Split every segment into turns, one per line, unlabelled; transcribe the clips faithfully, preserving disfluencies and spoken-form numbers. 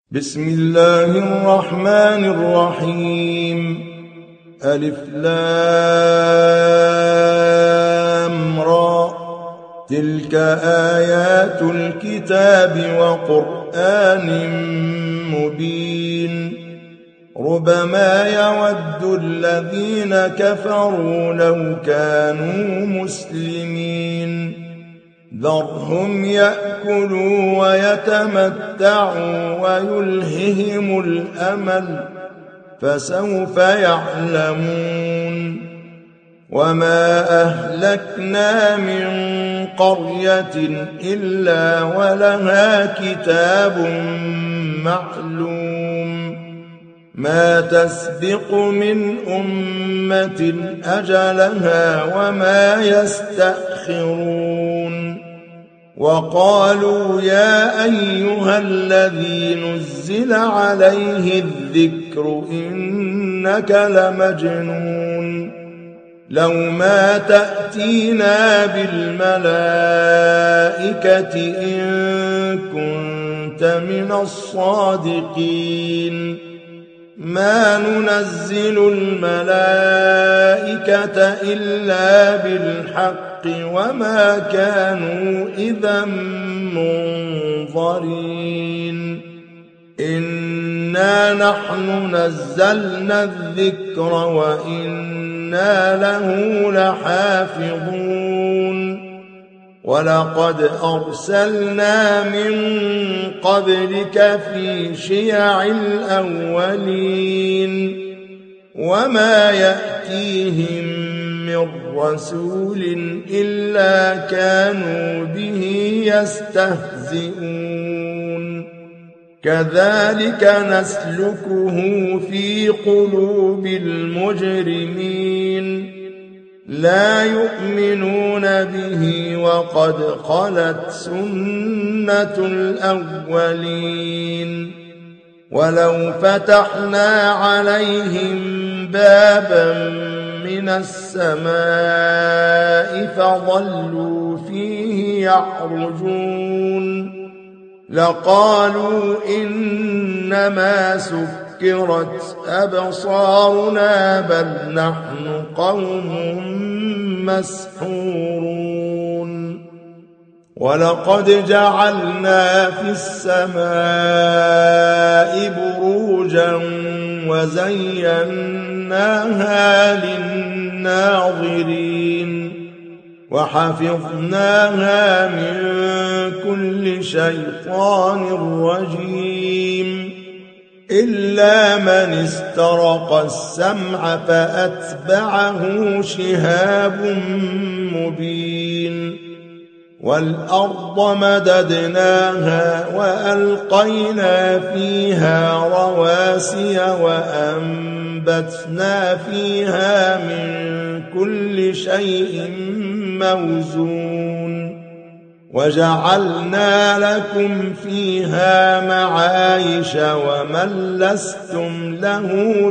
بسم الله الرحمن الرحيم. ألف لام را، تلك آيات الكتاب وقرآن مبين. ربما يود الذين كفروا لو كانوا مسلمين. ذرهم يأكلوا ويتمتعوا ويلههم الأمل، فسوف يعلمون. وما أهلكنا من قرية إلا ولها كتاب معلوم، ما تسبق من أمة أجلها وما يستأخرون. وقالوا يا أيها الذي نزل عليه الذكر إنك لمجنون، لو ما تأتينا بالملائكة إن كنت من الصادقين. ما ننزل الملائكة إلا بالحق وما كانوا إذا منظرين. إنا نحن نزلنا الذكر وإنا له لحافظون. ولقد أرسلنا من قبلك في شيع الأولين، وما يأتيهم من رسول إلا كانوا به يستهزئون. كذلك نسلكه في قلوب المجرمين، لا يؤمنون به وقد خلت سنة الأولين. ولو فتحنا عليهم بابا من السماء فظلوا فيه يعرجون لقالوا إنما سكرت أبصارنا بل نحن قوم مسحورون. ولقد جعلنا في السماء بروجا وزيناها للناظرين وحفظناها من كل شيطان رجيم إلا من استرق السمع فأتبعه شهاب مبين. والأرض مددناها وألقينا فيها رواسي وأنبتنا فيها من كل شيء موزون. وجعلنا لكم فيها معايش ومن لستم له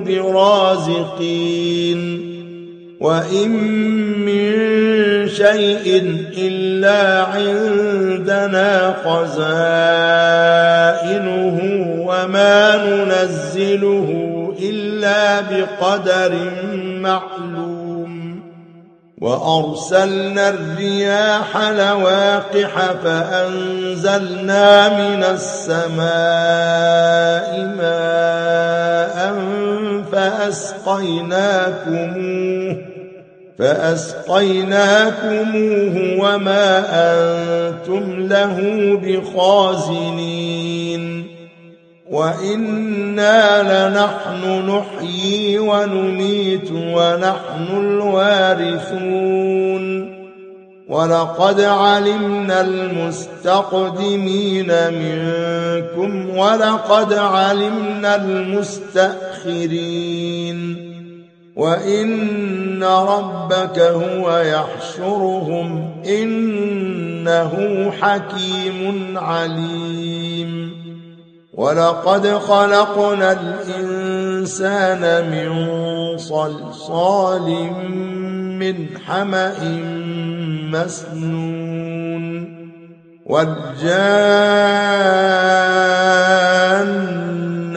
برازقين. وإن من شيء إلا عندنا خزائنه وما ننزله إلا بقدر معلوم. وأرسلنا الرياح لواقح فأنزلنا من السماء ماء فأسقيناكموه فأسقيناكموه وما أنتم له بخازنين. وإنا لنحن نحيي ونميت ونحن الوارثون. ولقد علمنا المستقدمين منكم ولقد علمنا المستأخرين. وإن ربك هو يحشرهم إنه حكيم عليم. ولقد خلقنا الإنسان من صلصال من حمأ مسنون والجان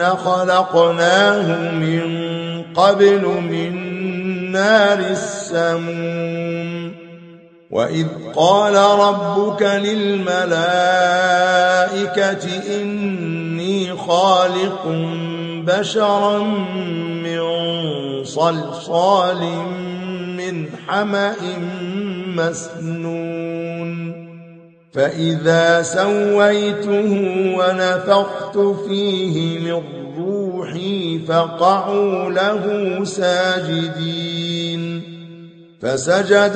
خلقناه من قبل من نار السموم وإذ قال ربك للملائكة إني خالق بشرا من صلصال من حمأ مسنون فإذا سويته ونفخت فيه من روحي فقعوا له ساجدين فسجد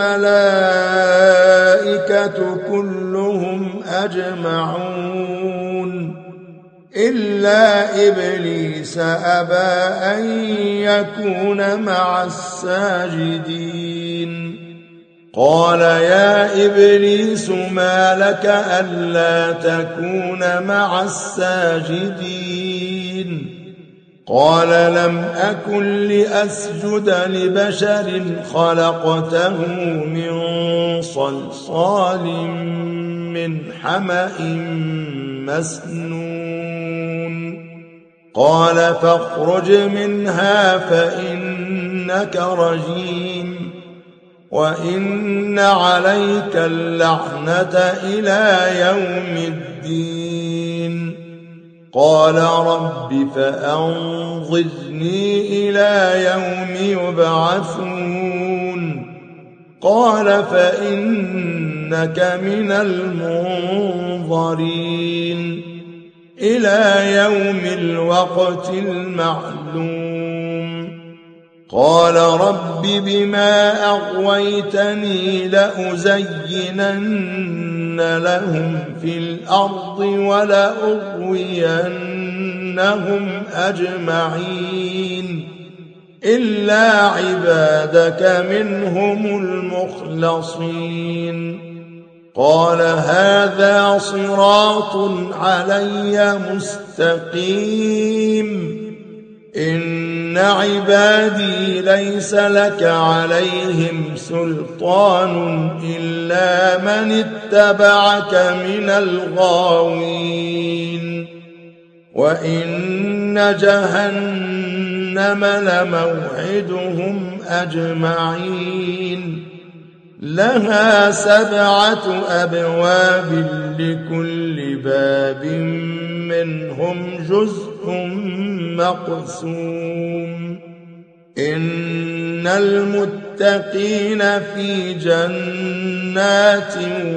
الملائكة كلهم أجمعون إلا إبليس أبى أن يكون مع الساجدين قال يا إبليس ما لك ألا تكون مع الساجدين قال لم أكن لأسجد لبشر خلقته من صلصال من حمأ مسنون قال فاخرج منها فإنك رجيم وإن عليك اللعنة إلى يوم الدين قال رب فأنظرني إلى يوم يبعثون قال فإنك من المنظرين إلى يوم الوقت المعلوم قال رب بما أغويتني لأزينن لهم في الأرض ولأغوينهم أجمعين إلا عبادك منهم المخلصين قال هذا صراط علي مستقيم إن عبادي ليس لك عليهم سلطان إلا من اتبعك من الغاوين وإن جهنم لموعدهم أجمعين لها سبعة أبواب لكل باب منهم جزء مقسوم إن المتقين في جنات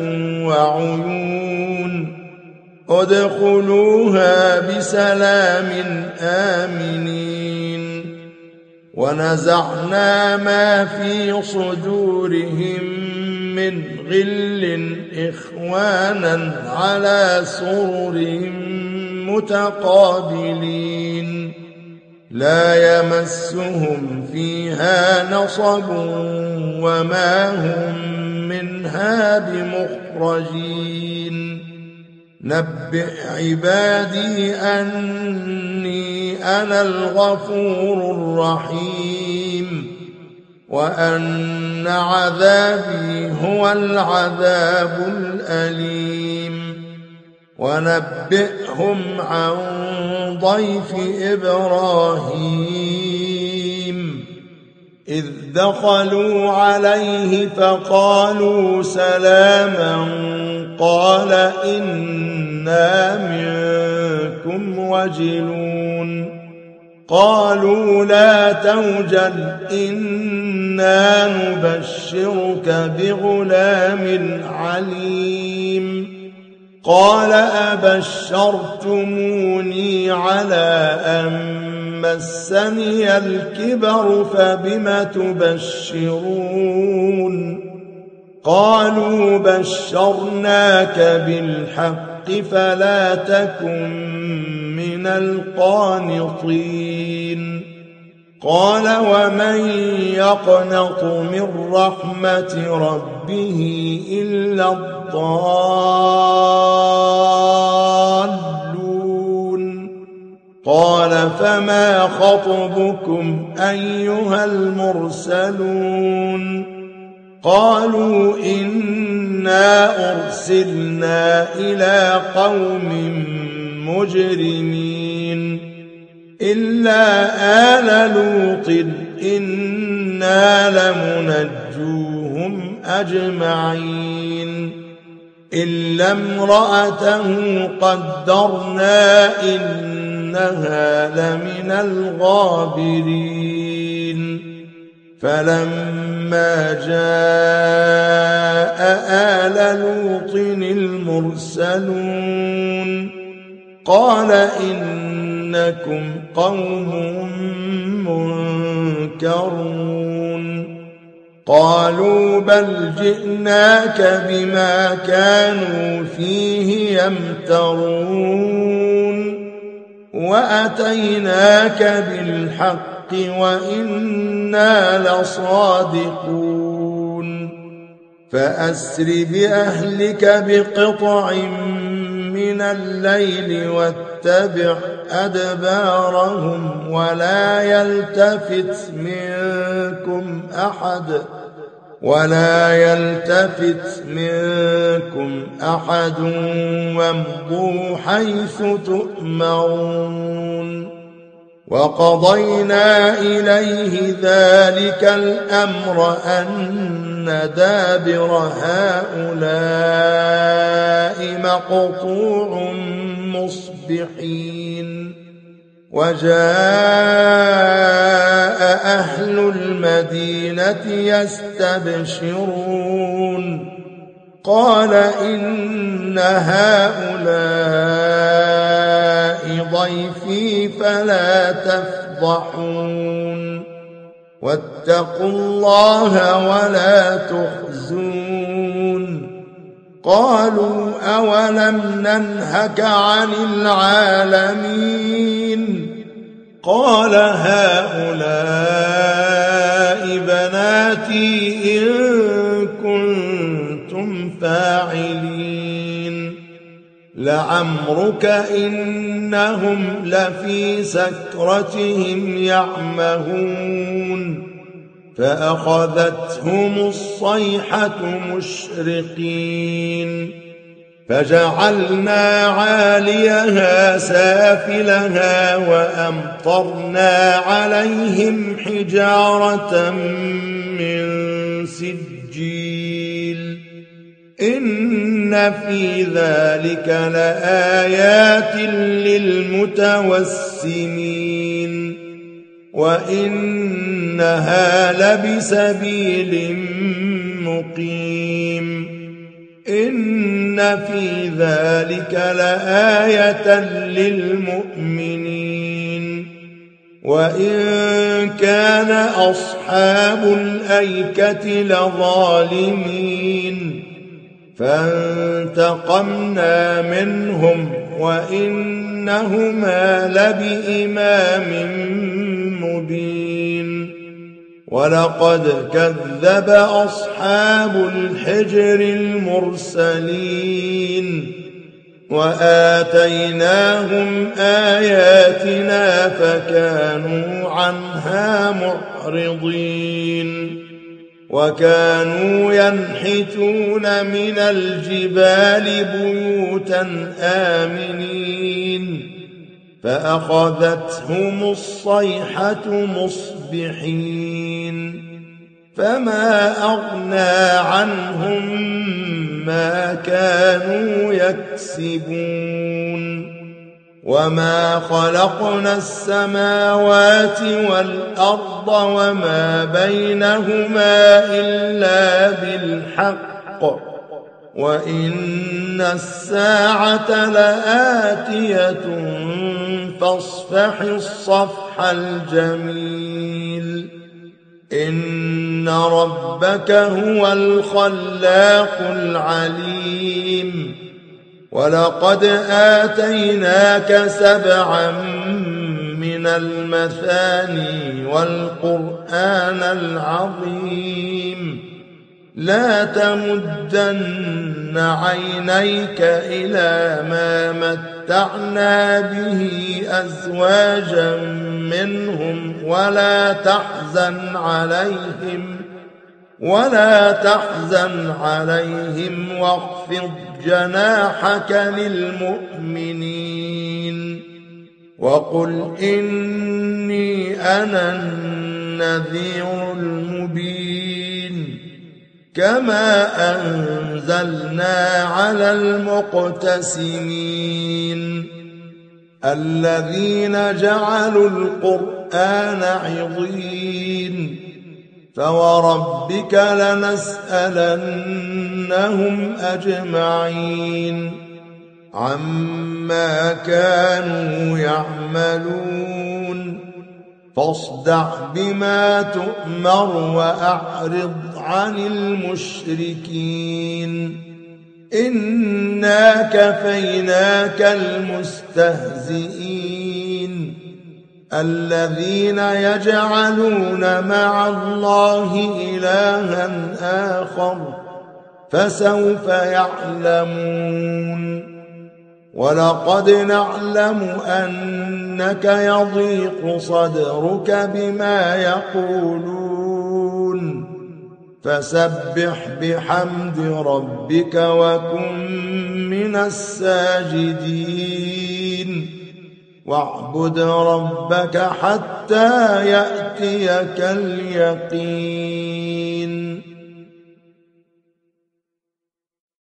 وعيون ادخلوها بسلام آمنين ونزعنا ما في صدورهم من غل إخوانا على سرر متقابلين لا يمسهم فيها نصب وما هم منها بمخرجين نبئ عبادي أني أنا الغفور الرحيم وأن عذابي هو العذاب الأليم ونبئهم عن ضيف إبراهيم إذ دخلوا عليه فقالوا سلاما قال إنا منكم وجلون قالوا لا توجل إنا نبشرك بغلام عليم قال أبشرتموني على أن مسني الكبر فبم تبشرون قالوا بشرناك بالحق فلا تكن من القانطين قال ومن يقنط من رحمة ربه إلا الضالون قال فما خطبكم أيها المرسلون قالوا إنا أرسلنا إلى قوم مجرمين إلا آل لوط إنا لمنجوهم أجمعين إلا امرأته قدرنا إنها لمن الغابرين فلما جاء آل لوط المرسلون قال إنكم قوم منكرون قالوا بل جئناك بما كانوا فيه يمترون وأتيناك بالحق وإنا لصادقون فأسر بأهلك بقطع من الليل واتبع أدبارهم ولا يلتفت منكم أحد ولا يلتفت منكم أحد وامضوا حيث تؤمرون وقضينا إليه ذلك الأمر أن دابر هؤلاء مقطوع مصبحين وجاء أهل المدينة يستبشرون قال إن هؤلاء ضيفي فلا تفضحون واتقوا الله ولا تخزون قالوا أولم ننهك عن العالمين قال هؤلاء بناتي إن كنتم فاعلين لعمرك إنهم لفي سكرتهم يعمهون فأخذتهم الصيحة مشرقين فجعلنا عاليها سافلها وأمطرنا عليهم حجارة من سجيل إن في ذلك لآيات للمتوسمين وإنها لبسبيل مقيم إن في ذلك لآية للمؤمنين وإن كان أصحاب الأيكة لظالمين فانتقمنا منهم وإنهما لبإمام مبين ولقد كذب أصحاب الحجر المرسلين وآتيناهم آياتنا فكانوا عنها معرضين وكانوا ينحتون من الجبال بيوتا آمنين فأخذتهم الصيحة مصبحين فما أغنى عنهم ما كانوا يكسبون وما خلقنا السماوات والأرض وما بينهما إلا بالحق وإن الساعة لآتية فاصفح الصفح الجميل إن ربك هو الخلاق العليم ولقد آتيناك سبعا من المثاني والقرآن العظيم لا تمدن عينيك إلى ما متعنا به أزواجا منهم ولا تحزن عليهم ولا تحزن عليهم واخفض جناحك للمؤمنين وقل إني أنا النذير المبين كما أنزلنا على المقتسمين الذين جعلوا القرآن عضين فوربك لنسألنهم أجمعين عما كانوا يعملون فاصدع بما تؤمر وأعرض عن المشركين إنا كفيناك المستهزئين الذين يجعلون مع الله إلها آخر فسوف يعلمون ولقد نعلم أنك يضيق صدرك بما يقولون فسبح بحمد ربك وكن من الساجدين واعبد ربك حتى يأتيك اليقين